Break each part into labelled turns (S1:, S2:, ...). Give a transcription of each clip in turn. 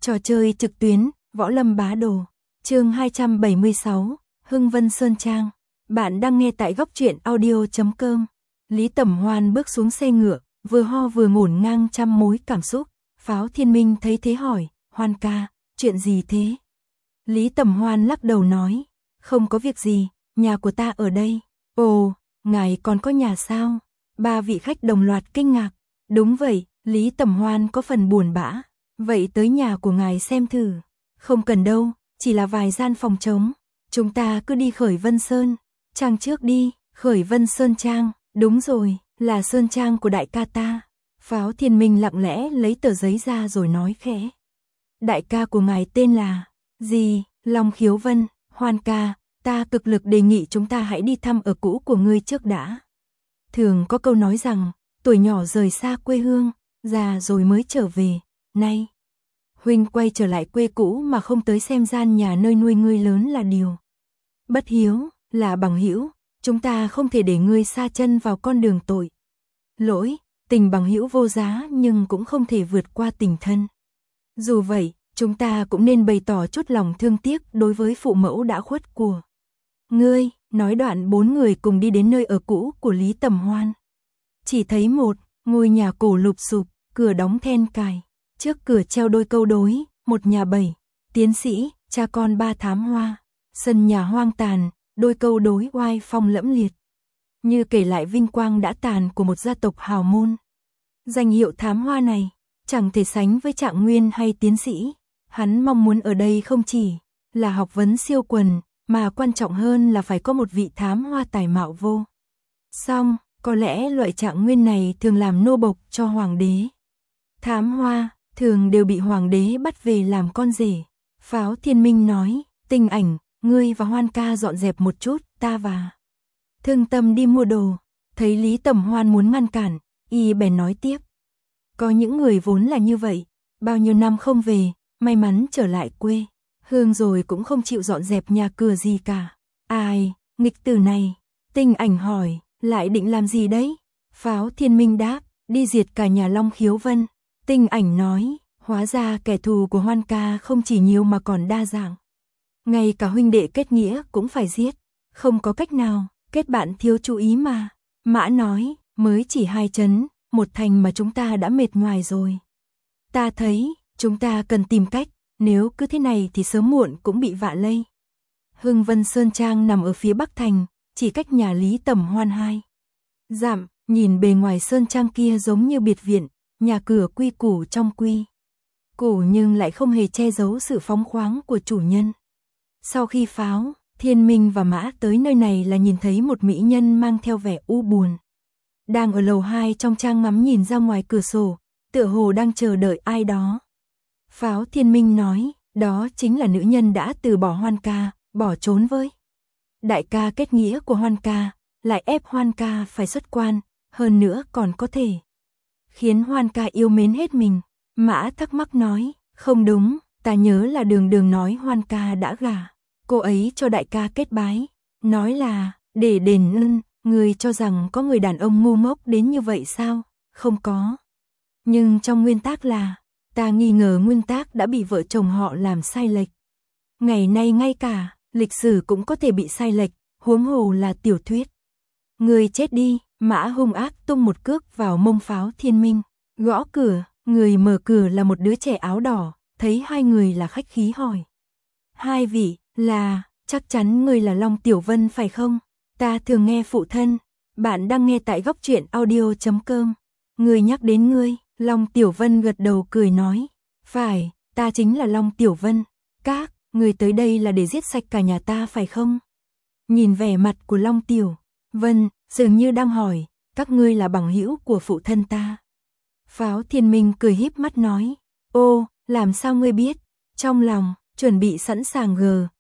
S1: Trò chơi trực tuyến, Võ Lâm Bá Đồ. Chương 276, Hưng Vân Sơn Trang. Bạn đang nghe tại góc truyện audio.com. Lý Tẩm Hoan bước xuống xe ngựa, vừa ho vừa ngổn ngang trăm mối cảm xúc. Pháo Thiên Minh thấy thế hỏi, Hoan ca, chuyện gì thế? Lý Tẩm Hoan lắc đầu nói, không có việc gì, nhà của ta ở đây. Ồ, ngài còn có nhà sao? Ba vị khách đồng loạt kinh ngạc. Đúng vậy, Lý Tẩm Hoan có phần buồn bã. Vậy tới nhà của ngài xem thử. Không cần đâu, chỉ là vài gian phòng trống. Chúng ta cứ đi Khởi Vân Sơn Trang trước đi. Khởi Vân Sơn Trang, đúng rồi, là Sơn Trang của đại ca ta. Pháo Thiên Minh lặng lẽ lấy tờ giấy ra rồi nói khẽ. Đại ca của ngài tên là gì? Long Khiếu Vân. Hoan ca, ta cực lực đề nghị chúng ta hãy đi thăm ở cũ của ngươi trước đã. Thường có câu nói rằng, tuổi nhỏ rời xa quê hương, già rồi mới trở về. Nay, huynh quay trở lại quê cũ mà không tới xem gian nhà nơi nuôi ngươi lớn là điều bất hiếu. Là bằng hữu, chúng ta không thể để ngươi sa chân vào con đường tội lỗi. Tình bằng hữu vô giá nhưng cũng không thể vượt qua tình thân. Dù vậy, chúng ta cũng nên bày tỏ chút lòng thương tiếc đối với phụ mẫu đã khuất của ngươi. Nói đoạn bốn người cùng đi đến nơi ở cũ của Lý Tẩm Hoan. Chỉ thấy một ngôi nhà cổ lụp xụp, cửa đóng then cài. Trước cửa treo đôi câu đối, một nhà 7 tiến sĩ, cha con 3 thám hoa. Sân nhà hoang tàn, đôi câu đối oai phong lẫm liệt, như kể lại vinh quang đã tàn của một gia tộc hào môn. Danh hiệu thám hoa này chẳng thể sánh với Trạng Nguyên hay tiến sĩ. Hắn mong muốn ở đây không chỉ là học vấn siêu quần, mà quan trọng hơn là phải có một vị thám hoa tài mạo vô song. Có lẽ loại Trạng Nguyên này thường làm nô bộc cho hoàng đế. Thám hoa thường đều bị hoàng đế bắt về làm con rể. Pháo Thiên Minh nói, Tinh Ảnh, ngươi và Hoan ca dọn dẹp một chút, ta và Thương Tâm đi mua đồ. Thấy Lý Tẩm Hoan muốn ngăn cản, y bèn nói tiếp. Có những người vốn là như vậy, bao nhiêu năm không về, may mắn trở lại quê hương rồi cũng không chịu dọn dẹp nhà cửa gì cả. Ai, nghịch tử này? Tinh Ảnh hỏi, lại định làm gì đấy? Pháo Thiên Minh đáp, đi diệt cả nhà Long Khiếu Vân. Tinh Ảnh nói, hóa ra kẻ thù của Hoan ca không chỉ nhiều mà còn đa dạng. Ngay cả huynh đệ kết nghĩa cũng phải giết. Không có cách nào, kết bạn thiếu chú ý mà. Mã nói, mới chỉ 2 trấn, 1 thành mà chúng ta đã mệt nhoài rồi. Ta thấy, chúng ta cần tìm cách, nếu cứ thế này thì sớm muộn cũng bị vạ lây. Hưng Vân Sơn Trang nằm ở phía bắc thành, chỉ cách nhà Lý Tẩm Hoan 2 dặm. Nhìn bề ngoài Sơn Trang kia giống như biệt viện, nhà cửa quy củ trong quy củ nhưng lại không hề che giấu sự phóng khoáng của chủ nhân. Sau khi Pháo Thiên Minh và Mã tới nơi này là nhìn thấy một mỹ nhân mang theo vẻ u buồn, đang ở lầu 2 trong trang ngắm nhìn ra ngoài cửa sổ, tựa hồ đang chờ đợi ai đó. Pháo Thiên Minh nói, đó chính là nữ nhân đã từ bỏ Hoan ca, bỏ trốn với đại ca kết nghĩa của Hoan ca, lại ép Hoan ca phải xuất quan, hơn nữa còn có thể khiến Hoan ca yêu mến hết mình. Mã thắc mắc nói, không đúng, ta nhớ là Đường Đường nói Hoan ca đã gả cô ấy cho đại ca kết bái, nói là để đền ơn. Người cho rằng có người đàn ông ngu ngốc đến như vậy sao? Không có. Nhưng trong nguyên tắc là, ta nghi ngờ nguyên tắc đã bị vợ chồng họ làm sai lệch. Ngày nay ngay cả lịch sử cũng có thể bị sai lệch, huống hồ là tiểu thuyết. Người chết đi. Mã hung ác tung một cước vào mông Pháo Thiên Minh, gõ cửa. Người mở cửa là một đứa trẻ áo đỏ, thấy hai người là khách khí hỏi. Hai vị, là, chắc chắn người là Long Tiểu Vân phải không? Ta thường nghe phụ thân. Bạn đang nghe tại góc truyện audio.com. Người nhắc đến ngươi. Long Tiểu Vân gật đầu cười nói, phải, ta chính là Long Tiểu Vân. Các người tới đây là để giết sạch cả nhà ta phải không? Nhìn vẻ mặt của Long Tiểu Vân, dường như đang hỏi, các ngươi là bằng hữu của phụ thân ta. Pháo Thiên Minh cười híp mắt nói, ô, làm sao ngươi biết? Trong lòng chuẩn bị sẵn sàng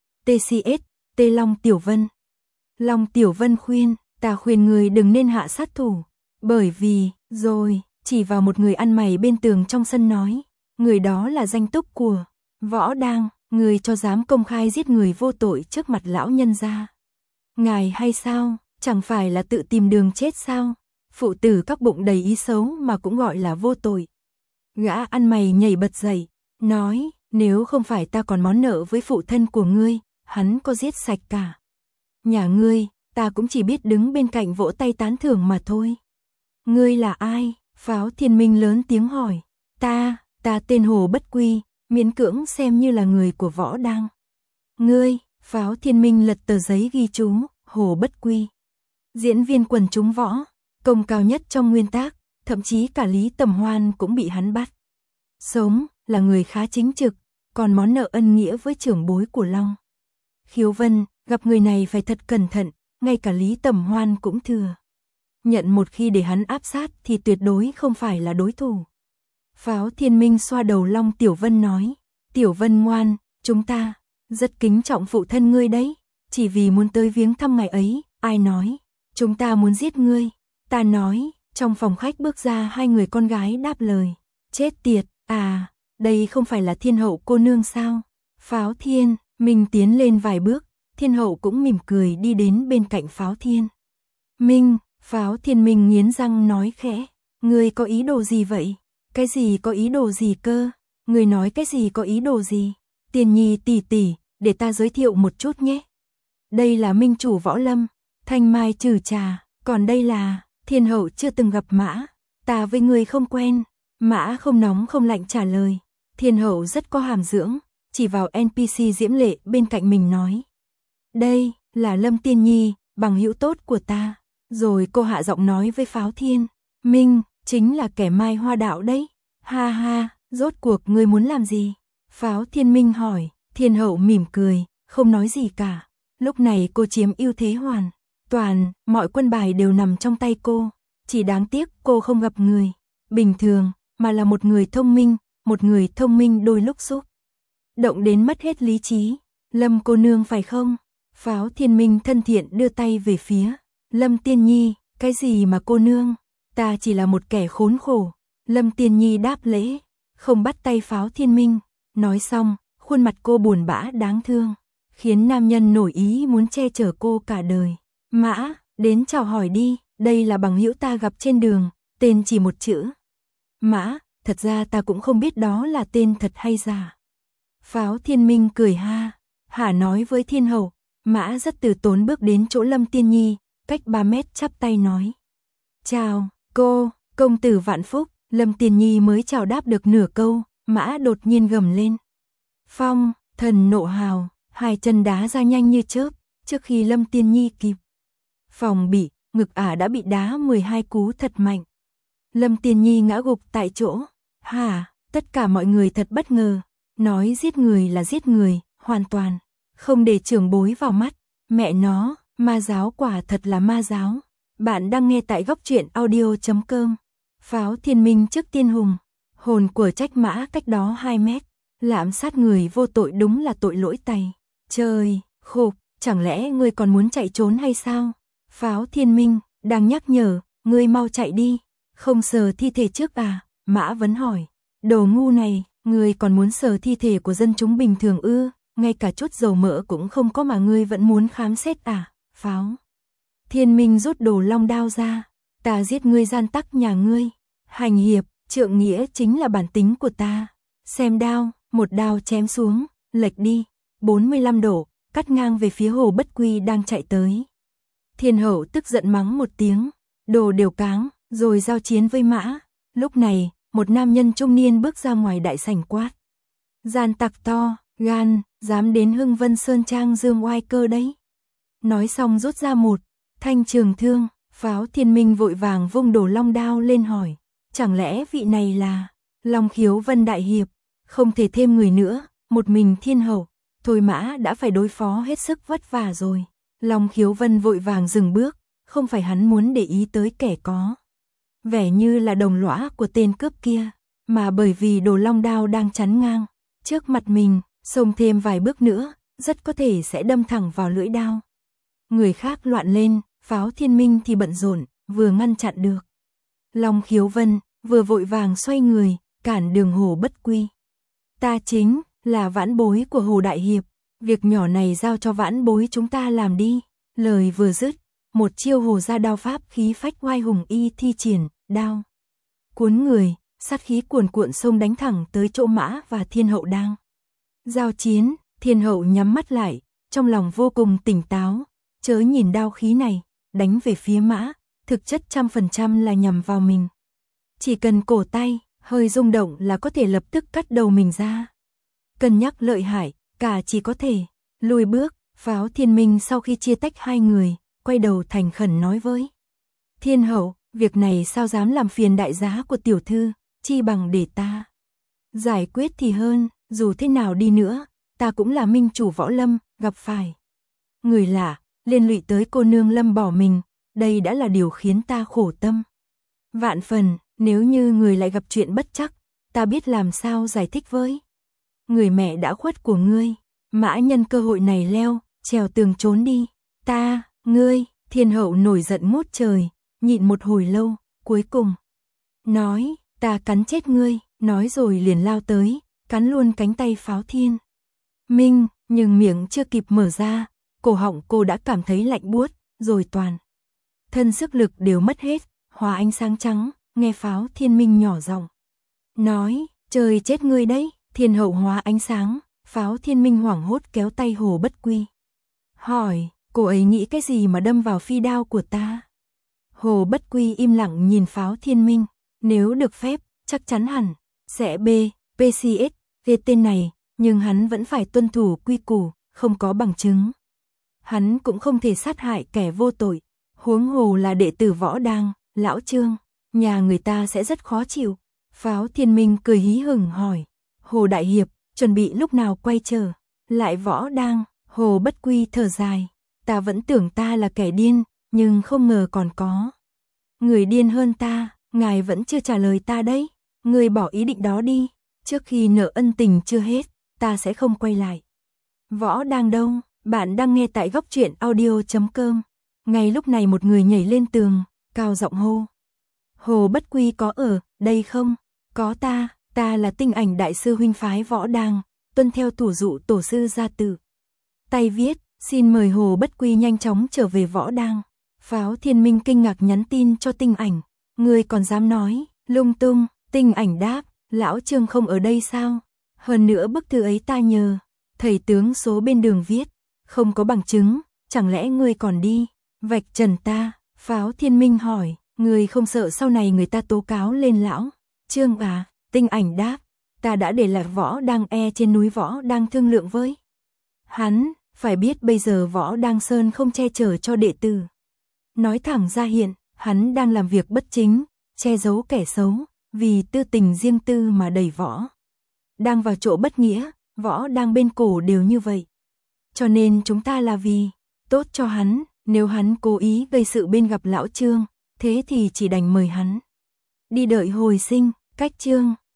S1: TCS, T Long Tiểu Vân. Long Tiểu Vân khuyên, ta khuyên người đừng nên hạ sát thủ, bởi vì, rồi, chỉ vào một người ăn mày bên tường trong sân nói, người đó là danh túc của Võ Đang, người cho dám công khai giết người vô tội trước mặt lão nhân gia. Ngài hay sao, chẳng phải là tự tìm đường chết sao? Phụ tử các bụng đầy ý xấu mà cũng gọi là vô tội. Gã ăn mày nhảy bật dậy, nói, Nếu không phải ta còn món nợ với phụ thân của ngươi, hắn có giết sạch cả nhà ngươi, ta cũng chỉ biết đứng bên cạnh vỗ tay tán thưởng mà thôi. Ngươi là ai? Pháo Thiên Minh lớn tiếng hỏi. Ta tên Hồ Bất Quy, miễn cưỡng xem như là người của Võ Đang. Ngươi, Pháo Thiên Minh lật tờ giấy ghi chú, Hồ Bất Quy. Diễn viên quần chúng võ, công cao nhất trong nguyên tác, thậm chí cả Lý Tầm Hoan cũng bị hắn bắt. Sống, là người khá chính trực, còn món nợ ân nghĩa với trưởng bối của Long Khiếu Vân, gặp người này phải thật cẩn thận, ngay cả Lý Tầm Hoan cũng thừa nhận một khi để hắn áp sát thì tuyệt đối không phải là đối thủ. Pháo Thiên Minh xoa đầu Long Tiểu Vân nói, Tiểu Vân ngoan, chúng ta rất kính trọng phụ thân ngươi đấy, chỉ vì muốn tới viếng thăm ngày ấy, ai nói chúng ta muốn giết ngươi. Ta nói. Trong phòng khách bước ra hai người con gái đáp lời, chết tiệt, à, đây không phải là Thiên Hậu cô nương sao? Pháo Thiên Minh tiến lên vài bước, Thiên Hậu cũng mỉm cười đi đến bên cạnh Pháo Thiên Minh. Pháo Thiên Minh nghiến răng nói khẽ, ngươi có ý đồ gì vậy? Cái gì có ý đồ gì cơ? Ngươi nói cái gì có ý đồ gì? Tiền Nhi tỷ tỷ, để ta giới thiệu một chút nhé. Đây là Minh chủ Võ Lâm, Thanh Mai Trừ Trà, còn đây là Thiên Hậu chưa từng gặp Mã, ta với ngươi không quen. Mã không nóng không lạnh trả lời. Thiên Hậu rất có hàm dưỡng, chỉ vào NPC Diễm Lệ bên cạnh mình nói, đây là Lâm Tiên Nhi, bằng hữu tốt của ta. Rồi cô hạ giọng nói với Pháo Thiên Minh, chính là kẻ Mai Hoa Đạo đấy. Ha ha, rốt cuộc ngươi muốn làm gì? Pháo Thiên Minh hỏi. Thiên Hậu mỉm cười, không nói gì cả. Lúc này cô chiếm ưu thế hoàn toàn, mọi quân bài đều nằm trong tay cô. Chỉ đáng tiếc cô không gặp người bình thường, mà là một người thông minh đôi lúc xúc động đến mất hết lý trí. Lâm cô nương phải không? Pháo Thiên Minh thân thiện đưa tay về phía Lâm Tiên Nhi. Cái gì mà cô nương? Ta chỉ là một kẻ khốn khổ. Lâm Tiên Nhi đáp lễ, không bắt tay Pháo Thiên Minh. Nói xong, khuôn mặt cô buồn bã đáng thương, khiến nam nhân nổi ý muốn che chở cô cả đời. Mã, đến chào hỏi đi, đây là bằng hữu ta gặp trên đường, tên chỉ một chữ. Mã, thật ra ta cũng không biết đó là tên thật hay giả. Pháo Thiên Minh cười ha hả nói với Thiên Hậu. Mã rất từ tốn bước đến chỗ Lâm Tiên Nhi, cách 3 mét chắp tay nói, chào, cô, công tử vạn phúc. Lâm Tiên Nhi mới chào đáp được nửa câu, Mã đột nhiên gầm lên. Phong, thần nộ hào, hai chân đá ra nhanh như chớp, trước khi Lâm Tiên Nhi kịp phòng bị, ngực ả đã bị đá 12 cú thật mạnh. Lâm Tiên Nhi ngã gục tại chỗ. Hả, tất cả mọi người thật bất ngờ, nói giết người là giết người, hoàn toàn không để trưởng bối vào mắt. Mẹ nó, ma giáo quả thật là ma giáo. Bạn đang nghe tại góc truyện audio.com. Pháo Thiên Minh trước tiên hùng, hồn của trách Mã cách đó 2 mét. Lạm sát người vô tội đúng là tội lỗi tày. Trời, khục, chẳng lẽ ngươi còn muốn chạy trốn hay sao? Pháo Thiên Minh, đang nhắc nhở, ngươi mau chạy đi. Không sờ thi thể trước à? Mã Vấn hỏi. Đồ ngu này, ngươi còn muốn sờ thi thể của dân chúng bình thường ư? Ngay cả chút dầu mỡ cũng không có mà ngươi vẫn muốn khám xét à? Pháo Thiên Minh rút đồ long đao ra. Ta giết ngươi gian tắc nhà ngươi. Hành hiệp, trượng nghĩa chính là bản tính của ta. Xem đao, một đao chém xuống, lệch đi 45 độ, cắt ngang về phía Hồ Bất Quy đang chạy tới. Thiên Hậu tức giận mắng một tiếng, đồ đều cáng, rồi giao chiến với Mã. Lúc này, một nam nhân trung niên bước ra ngoài đại sảnh quát. Gian tặc to, gan, dám đến Hưng Vân Sơn Trang dương oai cơ đấy. Nói xong rút ra một thanh trường thương. Pháo Thiên Minh vội vàng vung đồ long đao lên hỏi, chẳng lẽ vị này là Long Khiếu Vân đại hiệp? Không thể thêm người nữa, một mình Thiên Hậu, thôi Mã đã phải đối phó hết sức vất vả rồi. Long Khiếu Vân vội vàng dừng bước, không phải hắn muốn để ý tới kẻ có vẻ như là đồng lõa của tên cướp kia, mà bởi vì đồ long đao đang chắn ngang trước mặt mình, xông thêm vài bước nữa, rất có thể sẽ đâm thẳng vào lưỡi đao. Người khác loạn lên, Pháo Thiên Minh thì bận rộn, vừa ngăn chặn được Long Khiếu Vân, vừa vội vàng xoay người, cản đường Hồ Bất Quy. Ta chính là vãn bối của Hồ đại hiệp, việc nhỏ này giao cho vãn bối chúng ta làm đi. Lời vừa dứt, một chiêu Hồ gia đao pháp khí phách oai hùng y thi triển, đao cuốn người, sát khí cuồn cuộn xông đánh thẳng tới chỗ Mã và Thiên Hậu đang Giao chiến, thiên hậu nhắm mắt lại, trong lòng vô cùng tỉnh táo, chớ nhìn đao khí này, đánh về phía mã, thực chất 100% là nhằm vào mình. Chỉ cần cổ tay, hơi rung động là có thể lập tức cắt đầu mình ra. Cân nhắc lợi hại, cả chỉ có thể lùi bước. Pháo Thiên Minh sau khi chia tách hai người, quay đầu thành khẩn nói với thiên hậu, việc này sao dám làm phiền đại giá của tiểu thư, chi bằng để ta giải quyết thì hơn, dù thế nào đi nữa, ta cũng là minh chủ võ lâm, gặp phải người lạ, liên lụy tới cô nương Lâm bỏ mình, đây đã là điều khiến ta khổ tâm. Vạn phần, nếu như người lại gặp chuyện bất trắc, ta biết làm sao giải thích với người mẹ đã khuất của ngươi. Mã nhân cơ hội này leo, trèo tường trốn đi. Ngươi, thiên hậu nổi giận ngút trời, nhịn một hồi lâu, cuối cùng nói, ta cắn chết ngươi, nói rồi liền lao tới, cắn luôn cánh tay Pháo Thiên Minh, nhưng miệng chưa kịp mở ra, cổ họng cô đã cảm thấy lạnh buốt, rồi toàn thân sức lực đều mất hết, hóa ánh sáng trắng, nghe Pháo Thiên Minh nhỏ giọng nói, trời chết ngươi đấy, thiên hậu hóa ánh sáng. Pháo Thiên Minh hoảng hốt kéo tay Hồ Bất Quy, hỏi, cô ấy nghĩ cái gì mà đâm vào phi đao của ta? Hồ Bất Quy im lặng nhìn Pháo Thiên Minh, nếu được phép, chắc chắn hẳn sẽ PCS về tên này, nhưng hắn vẫn phải tuân thủ quy củ, không có bằng chứng. Hắn cũng không thể sát hại kẻ vô tội, huống hồ là đệ tử Võ Đang, lão Trương, nhà người ta sẽ rất khó chịu. Pháo Thiên Minh cười hí hửng hỏi, Hồ đại hiệp, chuẩn bị lúc nào quay trở lại Võ Đang? Hồ Bất Quy thở dài, ta vẫn tưởng ta là kẻ điên, nhưng không ngờ còn có người điên hơn ta, ngài vẫn chưa trả lời ta đấy, người bỏ ý định đó đi, trước khi nợ ân tình chưa hết, ta sẽ không quay lại Võ Đang đâu. Bạn đang nghe tại góc truyện audio.com. Ngay lúc này một người nhảy lên tường, cao giọng hô, Hồ Bất Quy có ở đây không? Có ta là Tinh Ảnh đại sư huynh phái Võ Đang, tuân theo thủ dụ tổ sư gia tử. Tay viết, xin mời Hồ Bất Quy nhanh chóng trở về Võ Đang. Pháo Thiên Minh kinh ngạc nhắn tin cho Tinh Ảnh, ngươi còn dám nói lung tung? Tinh Ảnh đáp, lão Trương không ở đây sao? Hơn nữa bức thư ấy ta nhờ thầy tướng số bên đường viết, không có bằng chứng, chẳng lẽ ngươi còn đi vạch trần ta? Pháo Thiên Minh hỏi, ngươi không sợ sau này người ta tố cáo lên lão Trương à? Tinh Ảnh đáp, ta đã để lại Võ Đang trên núi Võ Đang thương lượng với hắn, phải biết bây giờ Võ Đang Sơn không che chở cho đệ tử. Nói thẳng ra hiện, hắn đang làm việc bất chính, che giấu kẻ xấu, vì tư tình riêng tư mà đẩy Võ Đang vào chỗ bất nghĩa, Võ Đang bên cổ đều như vậy. Cho nên chúng ta là vì tốt cho hắn, nếu hắn cố ý gây sự bên gặp lão Trương, thế thì chỉ đành mời hắn đi đợi hồi sinh. Cách chương